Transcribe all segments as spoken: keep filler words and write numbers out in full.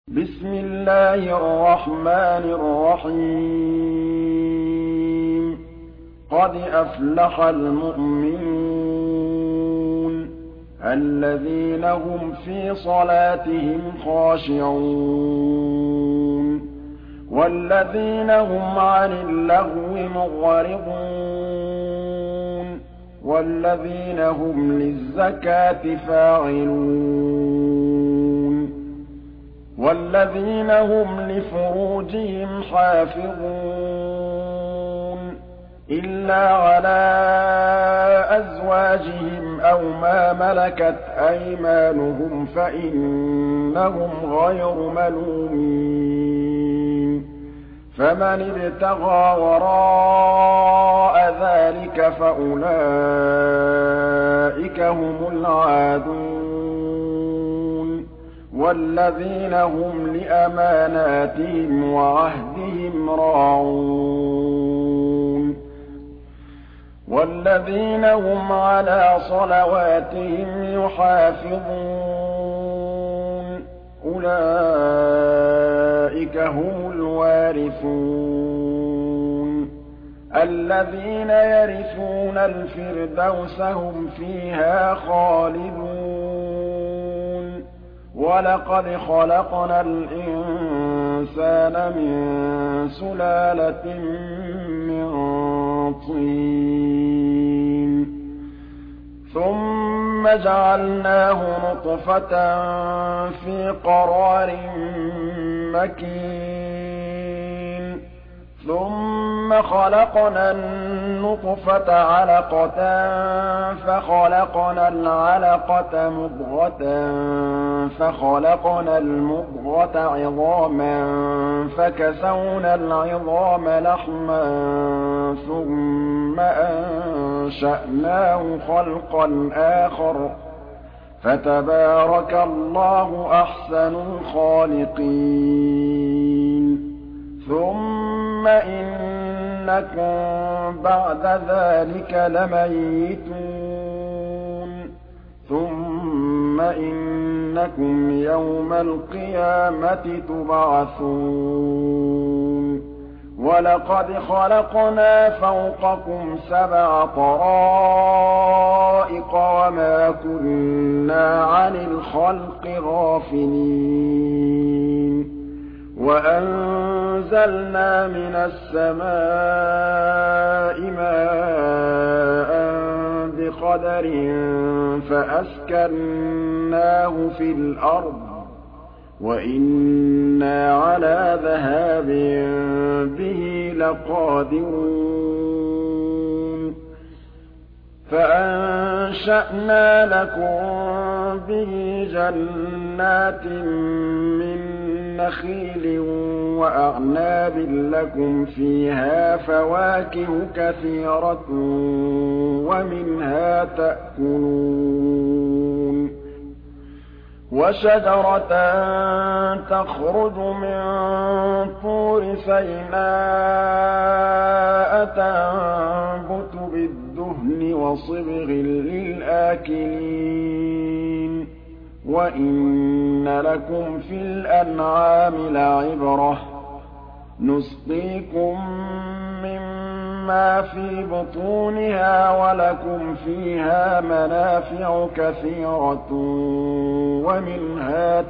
بسم الله الرحمن الرحيم قد أفلح المؤمنون الذين هم في صلاتهم خاشعون والذين هم عن اللغو معرضون والذين هم للزكاة فاعلون والذين هم لفروجهم حافظون إلا على أزواجهم أو ما ملكت أيمانهم فإنهم غير ملومين فمن ابتغى وراء ذلك فأولئك هم العادون والذين هم لأماناتهم وعهدهم راعون والذين هم على صلواتهم يحافظون أولئك هم الوارثون الذين يرثون الفردوس هم فيها خالدون ولقد خلقنا الإنسان من سلالة من طين ثم جعلناه نطفة في قرار مكين ثم خلقنا النطفة علقة فخلقنا العلقة مضغة فخلقنا المضغة عظاما فكسونا العظام لحما ثم أنشأناه خلقا آخر فتبارك الله أحسن الخالقين ثم إنكم بعد ذلك لميتون ثم إنكم يوم القيامة تبعثون ولقد خلقنا فوقكم سبع طرائق وما كنا عن الخلق غافلين وأنزلنا من السماء ماء بقدر فأسكناه في الأرض وإنا على ذهاب به لقادرون فأنشأنا لكم به جنات من نخيل وأعناب لكم فيها فواكه كثيرة ومنها تأكلون وشجرة تخرج من طور سيناء تنبت بالدهن وصبغ للآكلين وإن لكم في الأنعام لعبرة نسقيكم مما في بطونها ولكم فيها منافع كثيرة ومنها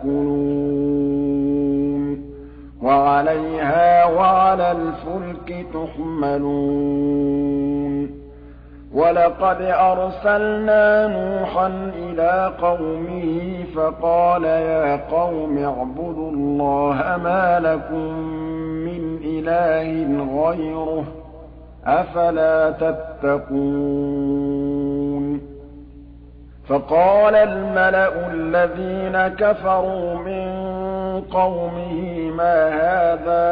تأكلون وعليها وعلى الفلك تحملون ولقد أرسلنا نوحا إلى قومه فقال يا قوم اعبدوا الله ما لكم من إله غيره أفلا تتقون فقال الملأ الذين كفروا من قومه ما هذا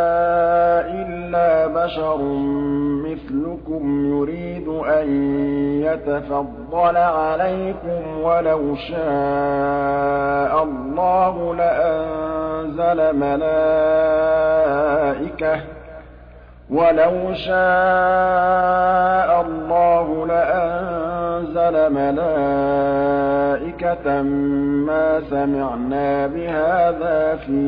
إلا بشر مثلكم يريد أن يتفضل عليكم ولو شاء الله لأنزل ملائكة ولو شاء الله لأنزل أَنزَلَ مَلَائِكَةً مَّا سَمِعْنَا بِهَٰذَا فِي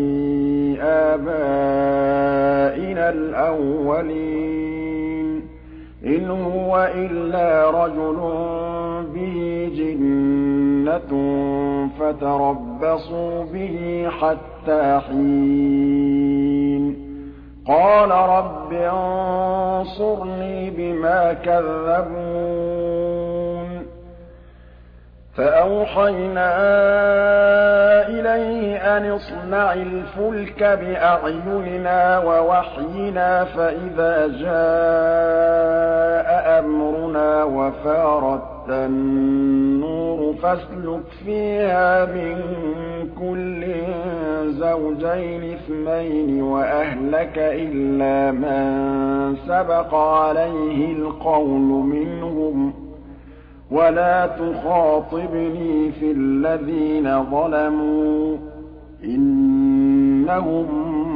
آبَائِنَا الْأَوَّلِينَ إِنْ هُوَ إِلَّا رَجُلٌ بِهِ جِنَّةٌ فَتَرَبَّصُوا بِهِ حَتَّىٰ حِينٍ قَالَ رَبِّ انصُرْنِي بِمَا كَذَّبُونِ فَأَوْحَيْنَا إِلَيْهِ أَنِ اصْنَعِ الْفُلْكَ بِأَعْيُنِنَا وَوَحْيِنَا فَإِذَا جَاءَ أَمْرُنَا وَفَارَتِ النُّورُ فَاسْلُكْ فِيهَا مِن كُلٍّ زَوْجَيْنِ اثْنَيْنِ وَأَهْلَكَ إِلَّا مَن سَبَقَ عَلَيْهِ الْقَوْلُ مِنْهُمْ وَلَا تُخَاطِبْنِي فِي الَّذِينَ ظَلَمُوا إِنَّهُم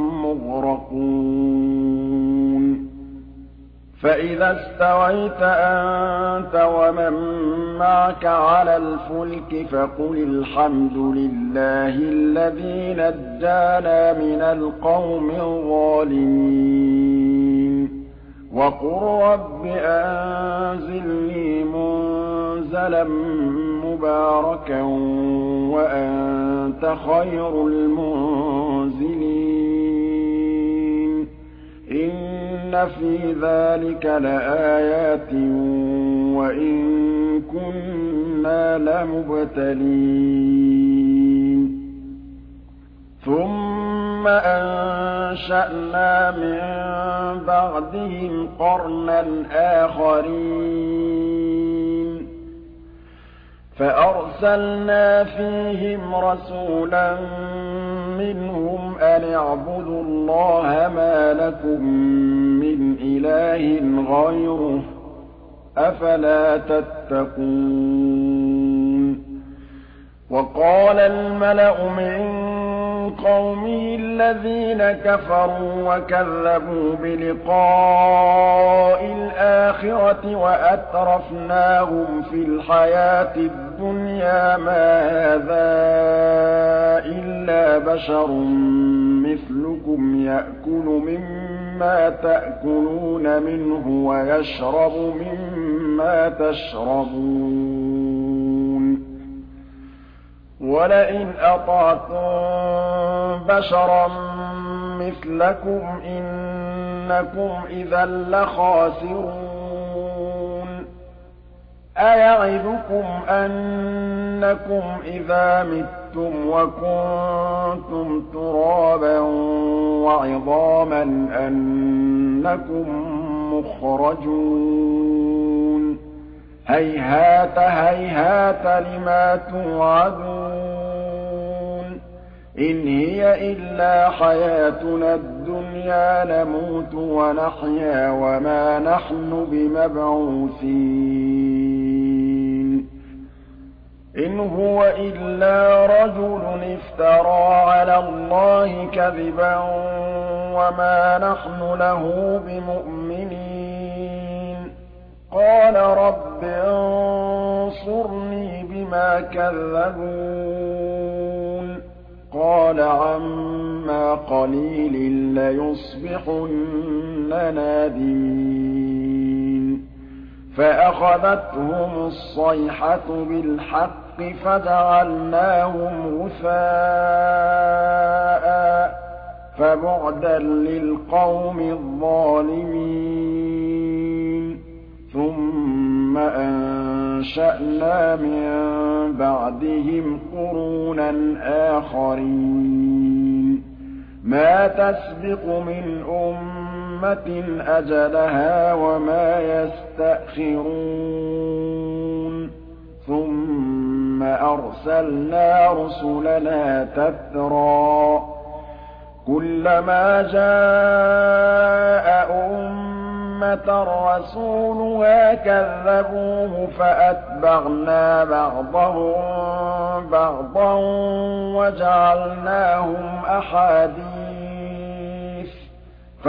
مُّغْرَقُونَ فَإِذَا اسْتَوَيْتَ أَنتَ وَمَن مَّعَكَ عَلَى الْفُلْكِ فَقُلِ الْحَمْدُ لِلَّهِ الَّذِي نَجَّانَا مِنَ الْقَوْمِ الظَّالِمِينَ وَقُل رَّبِّ أَنزِلْنِي مُنزَلًا مُّبَارَكًا وَأَنتَ خَيْرُ الْمُنزِلِينَ إِنَّ فِي ذَٰلِكَ لَآيَاتٍ وَإِن كُنَّا لَمُبْتَلِينَ ثُمَّ أَنشَأْنَا مِن بَعْدِهِمْ قَرْنًا آخَرِينَ فَأَرْسَلْنَا فِيهِمْ رَسُولًا مِّنْهُمْ أَنِ اعْبُدُوا اللَّهَ مَا لَكُم مِّنْ إِلَٰهٍ غَيْرُهُ ۖ أَفَلَا تَتَّقُونَ وَقَالَ الْمَلَأُ مِن قَوْمِهِ الَّذِينَ كَفَرُوا وَكَذَّبُوا بِلِقَاءِ الْآخِرَةِ وَأَتْرَفْنَاهُمْ فِي الْحَيَاةِ الدُّنْيَا مَا هَٰذَا إِلَّا بَشَرٌ مِّثْلُكُمْ يَأْكُلُ مِمَّا تَأْكُلُونَ مِنْهُ وَيَشْرَبُ مِمَّا تَشْرَبُونَ وَلَئِنْ أَطَعْتُم بَشَرًا مِّثْلَكُمْ إِنَّكُمْ إِذًا لَّخَاسِرُونَ أَيَعِدُكُمْ أَنَّكُمْ إِذَا مِتُّمْ وَكُنتُمْ تُرَابًا وَعِظَامًا أَنَّكُم مُّخْرَجُونَ هَيْهَاتَ هَيْهَاتَ لِمَا تُوعَدُونَ إِنْ هِيَ إِلَّا حَيَاتُنَا الدُّنْيَا نَمُوتُ وَنَحْيَا وَمَا نَحْنُ بِمَبْعُوثِينَ إِنْ هُوَ إِلَّا رَجُلٌ افْتَرَىٰ عَلَى اللَّهِ كَذِبًا وَمَا نَحْنُ لَهُ بِمُؤْمِنِينَ قَالَ رَبِّ انصُرْنِي بِمَا كَذَّبُونِ قَالَ عَمَّا قَلِيلٍ لَّيُصْبِحُنَّ نَادِمِينَ فَأَخَذَتْهُمُ الصَّيْحَةُ بِالْحَقِّ فَجَعَلْنَاهُمْ غُثَاءً فَبُعْدًا لِّلْقَوْمِ الظَّالِمِينَ ثُمَّ أَنشَأْنَا مِن بَعْدِهِمْ قُرُونًا آخَرِينَ مَا تَسْبِقُ مِنْ أُمَّةٍ أَجَلَهَا وَمَا يَسْتَأْخِرُونَ ثُمَّ أَرْسَلْنَا رُسُلَنَا تَتْرَىٰ كُلَّمَا جَاءَ أُمَّةً رَّسُولُهَا كَذَّبُوهُ فَأَتْبَعْنَا بَعْضَهُم بَعْضًا وَجَعَلْنَاهُمْ أَحَادِيثَ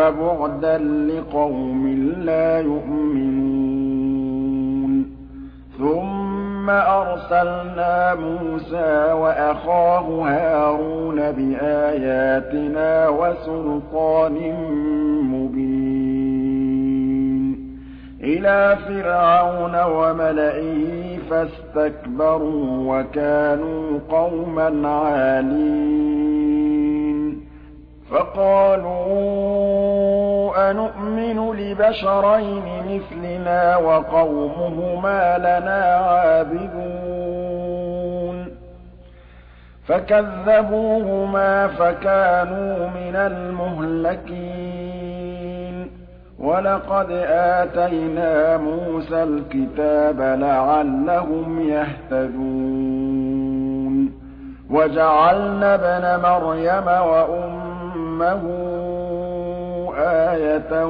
فَبُعْدًا لِّقَوْمٍ لَّا يُؤْمِنُونَ ثُمَّ أَرْسَلْنَا مُوسَىٰ وَأَخَاهُ هَارُونَ بِآيَاتِنَا وَسُلْطَانٍ مُّبِينٍ إِلَىٰ فِرْعَوْنَ وَمَلَئِهِ فَاسْتَكْبَرُوا وَكَانُوا قَوْمًا عَالِينَ فَقَالُوا أَنُؤْمِنُ لِبَشَرَيْنِ مِثْلِنَا وَقَوْمُهُمَا لَنَا عَابِدُونَ فَكَذَّبُوهُمَا فَكَانُوا مِنَ الْمُهْلَكِينَ وَلَقَدْ آتَيْنَا مُوسَى الْكِتَابَ لَعَلَّهُمْ يَهْتَدُونَ وَجَعَلْنَا ابْنَ مَرْيَمَ وَأُمَّهُ آيَةً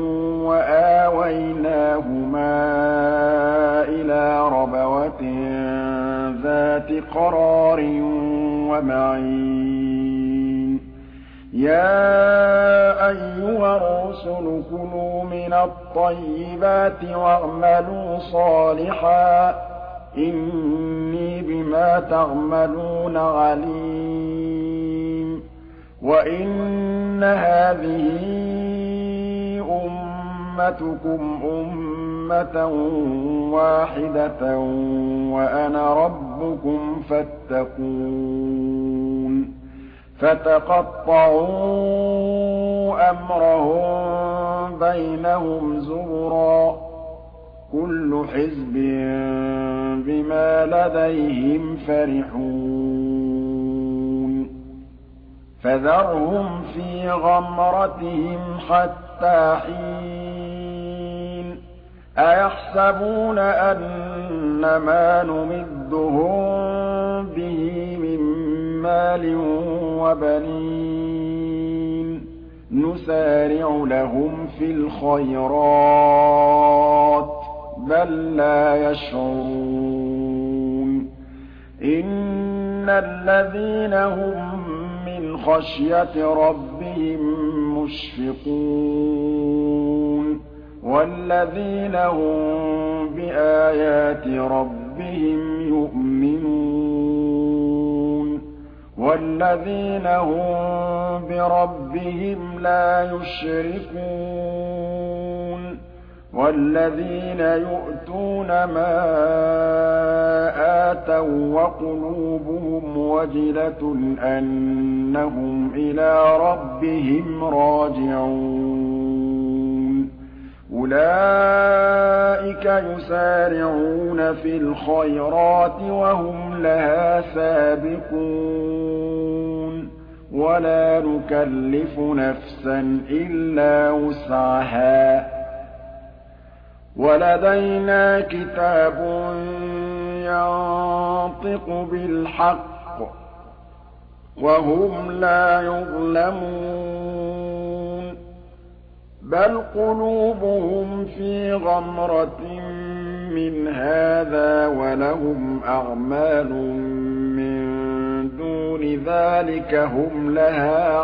وَآوَيْنَاهُمَا إِلَىٰ رَبْوَةٍ ذَاتِ قَرَارٍ وَمَعِينٍ يَا أَيُّهَا الرُّسُلُ كُلُوا مِنَ الطَّيِّبَاتِ وَاعْمَلُوا صَالِحًا إِنِّي بِمَا تَعْمَلُونَ عَلِيمٌ وَإِنَّ هَٰذِهِ أُمَّتُكُمْ أُمَّةً وَاحِدَةً وَأَنَا رَبُّكُمْ فَاتَّقُونِ فَتَقَطَّعُوا أَمْرَهُم بَيْنَهُمْ زُبُرًا كُلُّ حِزْبٍ بِمَا لَدَيْهِمْ فَرِحُونَ فَذَرْهُمْ فِي غَمْرَتِهِمْ حَتَّىٰ حِينٍ أَيَحْسَبُونَ أَنَّمَا نُمِدُّهُم بِهِ مِن مَّالٍ وَبَنِينَ نُسَارِعُ لَهُمْ فِي الْخَيْرَاتِ بَل لَّا يَشْعُرُونَ إِنَّ الَّذِينَ هُم مِّنْ خَشْيَةِ رَبِّهِم مُّشْفِقُونَ وَالَّذِينَ هُم بِآيَاتِ رَبِّهِمْ يُؤْمِنُونَ وَالَّذِينَ هُم بِرَبِّهِمْ لَا يُشْرِكُونَ وَالَّذِينَ يُؤْتُونَ مَا آتَوا وَّقُلُوبُهُمْ وَجِلَةٌ أَنَّهُمْ إِلَىٰ رَبِّهِمْ رَاجِعُونَ أُولَٰئِكَ يُسَارِعُونَ فِي الْخَيْرَاتِ وَهُمْ لَهَا سَابِقُونَ وَلَا نُكَلِّفُ نَفْسًا إِلَّا وُسْعَهَا وَلَدَيْنَا كِتَابٌ يَنطِقُ بِالْحَقِّ وَهُمْ لَا يُظْلَمُونَ بَلْ قُلُوبُهُمْ فِي غَمْرَةٍ مِّنْ هَٰذَا وَلَهُمْ أَعْمَالٌ مِّن دُونِ ذَٰلِكَ هُمْ لَهَا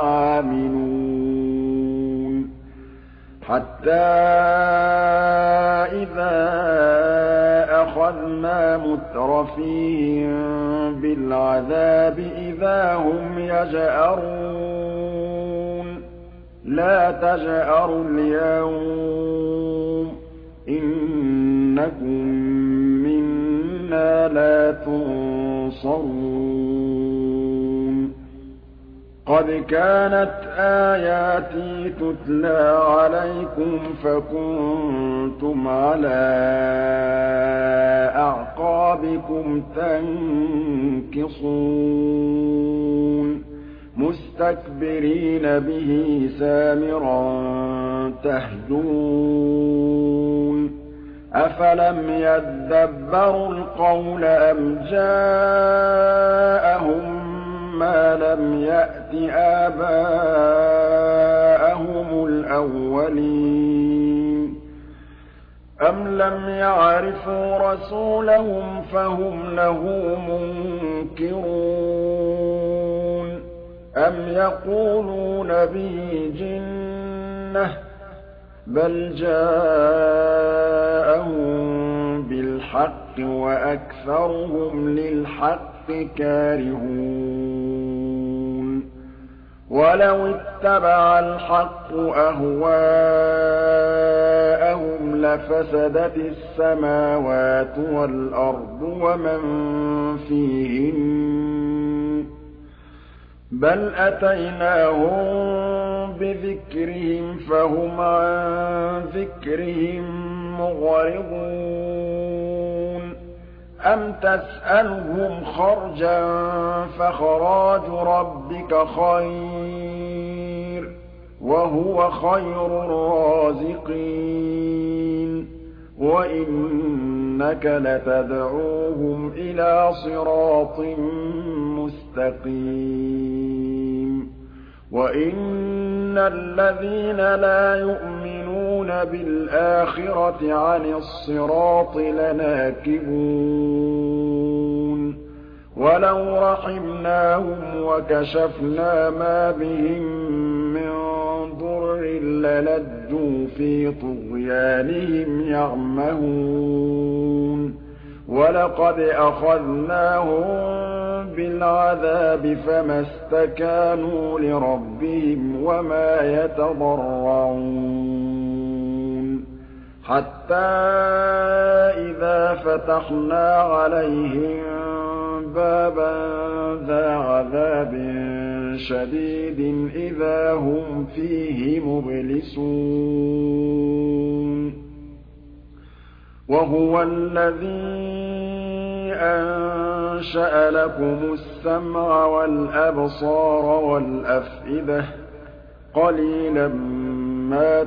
عَامِلُونَ حَتَّىٰ إِذَا أَخَذْنَا مُتْرَفِيهِم بِالْعَذَابِ إِذَا هُمْ يَجْأَرُونَ لَا تَجْأَرُوا الْيَوْمَ إِنَّكُم مِّنَّا لَا تُنصَرُونَ قَدْ كَانَتْ آيَاتِي تُتْلَىٰ عَلَيْكُمْ فَكُنتُمْ عَلَىٰ أَعْقَابِكُمْ تَنكِصُونَ مُسْتَكْبِرِينَ بِهِ سَامِرًا تَهْجُرُونَ أَفَلَمْ يَدَّبَّرُوا الْقَوْلَ أَمْ جَاءَهُم مَّا لَمْ يَأْتِ آبَاءَهُمُ الْأَوَّلِينَ أَمْ لَمْ يَعْرِفُوا رَسُولَهُمْ فَهُمْ لَهُ مُنكِرُونَ أَمْ يَقُولُونَ بِهِ جِنَّةٌ بَلْ جَاءَهُم بِالْحَقِّ الْحَقِّ وَأَكْثَرُهُمْ لِلْحَقِّ كَارِهُونَ وَلَوِ اتَّبَعَ الْحَقُّ أَهْوَاءَهُمْ لَفَسَدَتِ السَّمَاوَاتُ وَالْأَرْضُ وَمَن فِيهِنَّ ۚ بَلْ أَتَيْنَاهُم بِذِكْرِهِمْ فَهُمْ عَن ذِكْرِهِم مُّعْرِضُونَ أَمْ تَسْأَلُهُمْ خَرْجًا فَخَرَاجُ رَبِّكَ خَيْرٌ ۖ وَهُوَ خَيْرُ الرَّازِقِينَ وَإِنَّكَ لَتَدْعُوهُمْ إِلَىٰ صِرَاطٍ مُّسْتَقِيمٍ وَإِنَّ الَّذِينَ لَا يُؤْمِنُونَ بِالْآخِرَةِ عَنِ الصِّرَاطِ لَنَاكِبُونَ وَلَوْ رَحِمْنَاهُمْ وَكَشَفْنَا مَا بِهِم مِّن ضُرٍّ لَّلَجُّوا فِي طُغْيَانِهِمْ يَعْمَهُونَ وَلَقَدْ أَخَذْنَاهُم بِالْعَذَابِ فَمَا اسْتَكَانُوا لِرَبِّهِمْ وَمَا يَتَضَرَّعُونَ حَتَّىٰ إِذَا فَتَحْنَا عَلَيْهِم بَابًا ذَا عَذَابٍ شَدِيدٍ إِذَا هُمْ فِيهِ مُبْلِسُونَ وَهُوَ الَّذِي أَنشَأَ لَكُمُ السَّمْعَ وَالْأَبْصَارَ وَالْأَفْئِدَةَ ۚ قَلِيلًا مَّا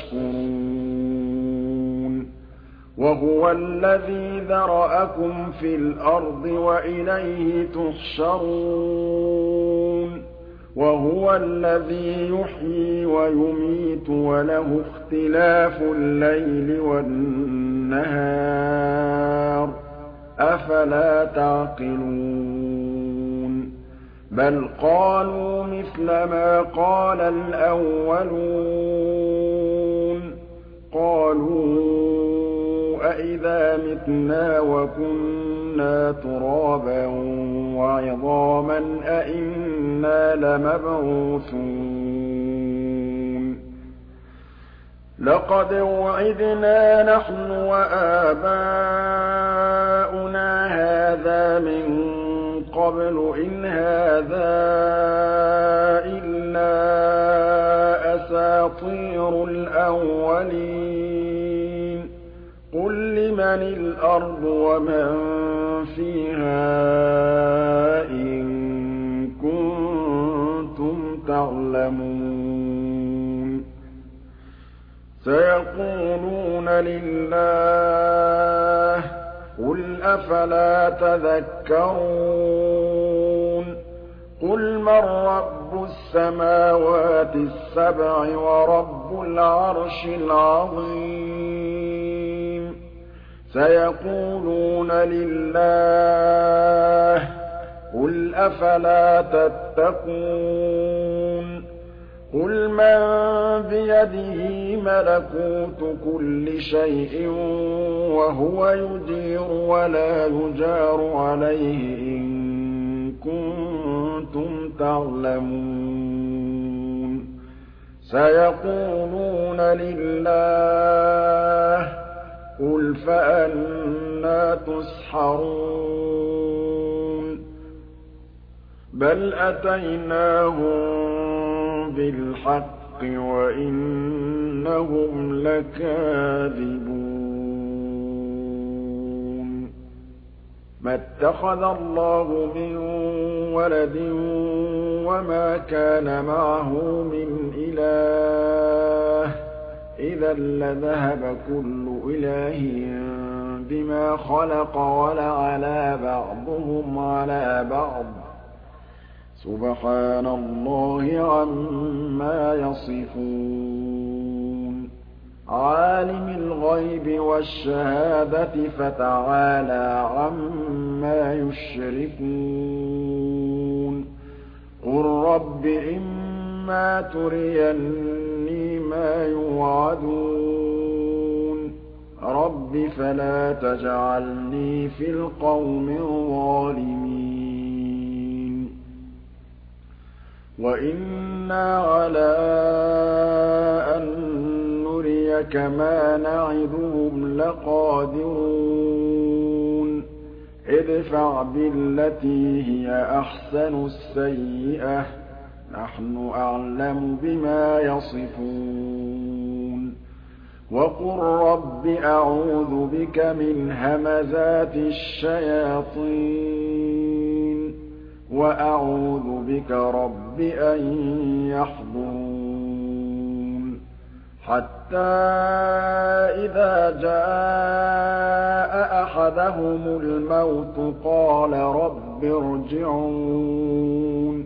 تَشْكُرُونَ وَهُوَ الَّذِي ذَرَأَكُمْ فِي الْأَرْضِ وَإِلَيْهِ تُحْشَرُونَ وَهُوَ الَّذِي يُحْيِي وَيُمِيتُ وَلَهُ اخْتِلَافُ اللَّيْلِ وَالنَّهَارِ ۚ أَفَلَا تَعْقِلُونَ بَلْ قَالُوا مِثْلَ مَا قَالَ الْأَوَّلُونَ قَالُوا أَإِذَا مِتْنَا وَكُنَّا تُرَابًا وَعِظَامًا أَإِنَّا لَمَبْعُوثُونَ لَقَدْ وُعِدْنَا نَحْنُ وَآبَاؤُنَا هَٰذَا مِن قَبْلُ إِنْ هَٰذَا إِلَّا أَسَاطِيرُ الْأَوَّلِينَ قُل لِّمَنِ الْأَرْضُ وَمَن فِيهَا إِن كُنتُمْ تَعْلَمُونَ سَيَقُولُونَ لِلَّهِ قُلْ أَفَلَا تَذَكَّرُونَ قُلْ مَن رَّبُّ السَّمَاوَاتِ السَّبْعِ وَرَبُّ الْعَرْشِ الْعَظِيمِ سَيَقُولُونَ لِلَّهِ قُلْ أَفَلَا تَتَّقُونَ قُلْ مَن بِيَدِهِ مَلَكُوتُ كُلِّ شَيْءٍ وَهُوَ يُجِيرُ وَلَا يُجَارُ عَلَيْهِ إِن كُنتُمْ تَعْلَمُونَ سَيَقُولُونَ لِلَّهِ قُلْ فَأَنَّىٰ تُسْحَرُونَ بَلْ أَتَيْنَاهُم بِالْحَقِّ وَإِنَّهُمْ لَكَاذِبُونَ مَا اتَّخَذَ اللَّهُ مِن وَلَدٍ وَمَا كَانَ مَعَهُ مِنْ إِلَٰهٍ ۚ إِذًا لَّذَهَبَ كُلُّ إِلَٰهٍ بِمَا خَلَقَ وَلَعَلَا بَعْضُهُمْ عَلَىٰ بَعْضٍ ۚ سُبْحَانَ اللَّهِ عَمَّا يَصِفُونَ عَالِمِ الْغَيْبِ وَالشَّهَادَةِ فَتَعَالَىٰ عَمَّا يُشْرِكُونَ قُل رَّبِّ إِمَّا تُرِيَنِّي مَا يُوعَدُونَ رَبِّ فَلَا تَجْعَلْنِي فِي الْقَوْمِ الظَّالِمِينَ وَإِنَّا عَلَىٰ أَن نُّرِيَكَ مَا نَعِدُهُمْ لَقَادِرُونَ ادْفَعْ بِالَّتِي هِيَ أَحْسَنُ السَّيِّئَةَ ۚ نَحْنُ أَعْلَمُ بِمَا يَصِفُونَ وَقُل رَّبِّ أَعُوذُ بِكَ مِنْ هَمَزَاتِ الشَّيَاطِينِ وَأَعُوذُ بِكَ رَبِّ أَن يَحْضُرُونِ حَتَّىٰ إِذَا جَاءَ أَحَدَهُمُ الْمَوْتُ قَالَ رَبِّ ارْجِعُونِ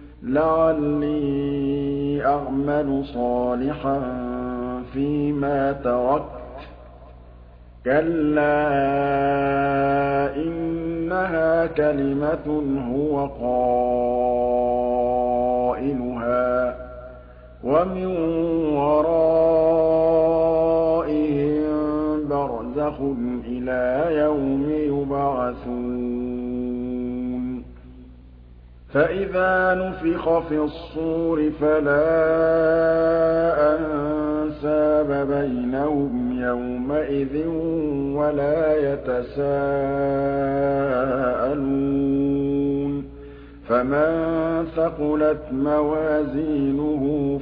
لَعَلِّي أَعْمَلُ صَالِحًا فِيمَا تَرَكْتُ كَلَّا إِنَّهَا كَلِمَةٌ هُوَ قَائِلُهَا وَمِن وَرَائِهِم بَرْزَخٌ إِلَىٰ يَوْمِ يُبْعَثُونَ فَإِذَا نُفِخَ فِي الصُّورِ فَلَا أَنسَابَ بَيْنَهُمْ يَوْمَئِذٍ وَلَا يَتَسَاءَلُونَ فَمَن ثَقُلَتْ مَوَازِينُهُ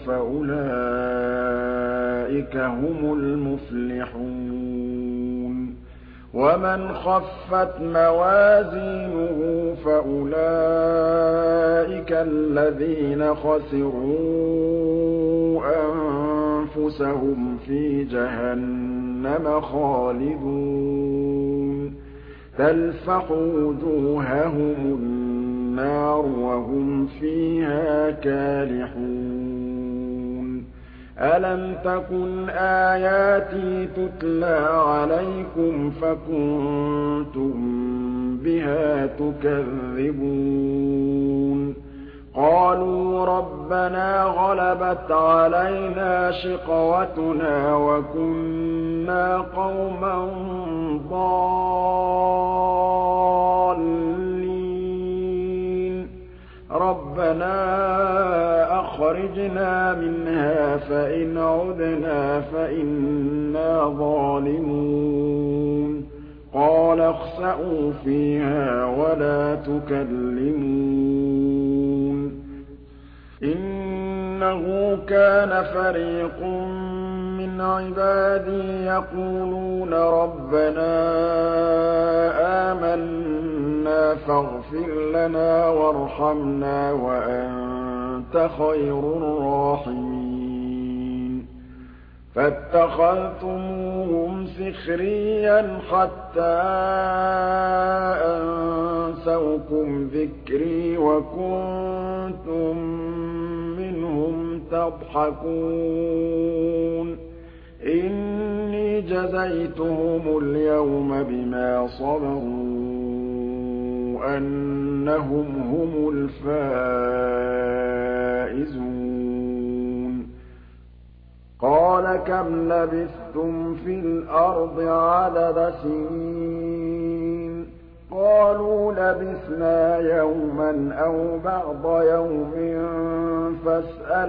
فَأُولَٰئِكَ هُمُ الْمُفْلِحُونَ وَمَنْ خَفَّتْ مَوَازِينُهُ فَأُولَٰئِكَ الَّذِينَ خَسِرُوا أَنفُسَهُمْ فِي جَهَنَّمَ خَالِدُونَ تَلْفَحُ وُجُوهَهُمُ النَّارُ وَهُمْ فِيهَا كَالِحُونَ أَلَمْ تَكُنْ آيَاتِي تُتْلَىٰ عَلَيْكُمْ فَكُنتُم بِهَا تُكَذِّبُونَ قَالُوا رَبَّنَا غَلَبَتْ عَلَيْنَا شِقْوَتُنَا وَكُنَّا قَوْمًا ضَالِّينَ رَبَّنَا أَخْرِجْنَا مِنْهَا فَإِنْ عُدْنَا فَإِنَّا ظَالِمُونَ قَالَ اخْسَئُوا فِيهَا وَلَا تُكَلِّمُونِ إِنَّهُ كَانَ فَرِيقٌ مِّنْ عِبَادِي يَقُولُونَ رَبَّنَا آمَنَّا فَاغْفِرْ لَنَا وَارْحَمْنَا وَأَنتَ خَيْرُ الرَّاحِمِينَ فَاتَّخَذْتُمُوهُمْ سِخْرِيًّا حَتَّىٰ أَنسَوْكُمْ ذِكْرِي وَكُنتُم مِّنْهُمْ تَضْحَكُونَ إِنِّي جَزَيْتُهُمُ الْيَوْمَ بِمَا صَبَرُوا أَنَّهُمْ هُمُ الْفَائِزُونَ قَالَ كَمْ لَبِثْتُمْ فِي الْأَرْضِ عَدَدَ سِنِينَ قَالُوا لَبِثْنَا يَوْمًا أَوْ بَعْضَ يَوْمٍ فَاسْأَلِ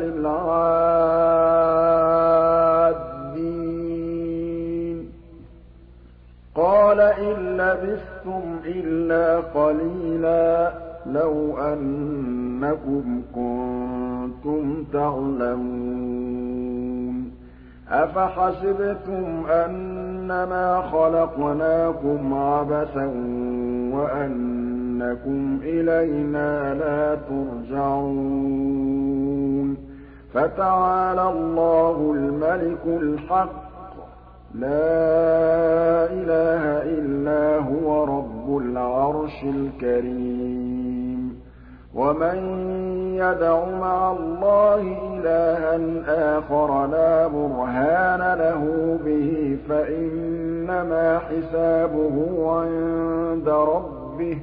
الْعَادِّينَ قَالَ إِن لَّبِثْتُمْ إِلَّا قَلِيلًا لَّوْ أَنَّكُمْ كُنتُمْ تَعْلَمُونَ أَفَحَسِبْتُمْ أَنَّمَا خَلَقْنَاكُمْ عَبَثًا وَأَنَّكُمْ إِلَيْنَا لَا تُرْجَعُونَ فَتَعَالَى اللَّهُ الْمَلِكُ الْحَقُّ لَا إِلَٰهَ إِلَّا هُوَ رَبُّ الْعَرْشِ الْكَرِيمِ وَمَن يَدْعُ مَعَ اللَّهِ إِلَٰهًا آخَرَ لَا بُرْهَانَ لَهُ بِهِ فَإِنَّمَا حِسَابُهُ عِندَ رَبِّهِ ۚ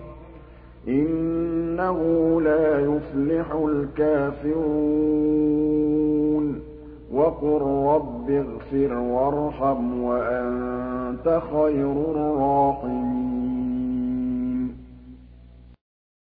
إِنَّهُ لَا يُفْلِحُ الْكَافِرُونَ وَقُل رَّبِّ اغْفِرْ وَارْحَمْ وَأَنتَ خَيْرُ الرَّاحِمِينَ